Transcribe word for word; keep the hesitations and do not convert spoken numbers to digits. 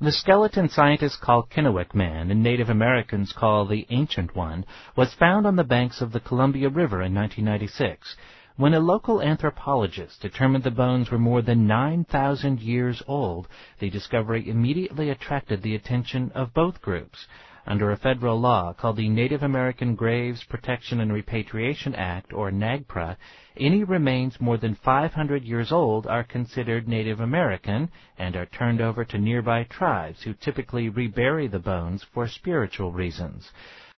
The skeleton scientists call Kennewick Man and Native Americans call the Ancient One was found on the banks of the Columbia River in nineteen ninety-six. When a local anthropologist determined the bones were more than nine thousand years old, the discovery immediately attracted the attention of both groups. Under a federal law called the Native American Graves Protection and Repatriation Act, or NAGPRA, any remains more than five hundred years old are considered Native American and are turned over to nearby tribes who typically rebury the bones for spiritual reasons.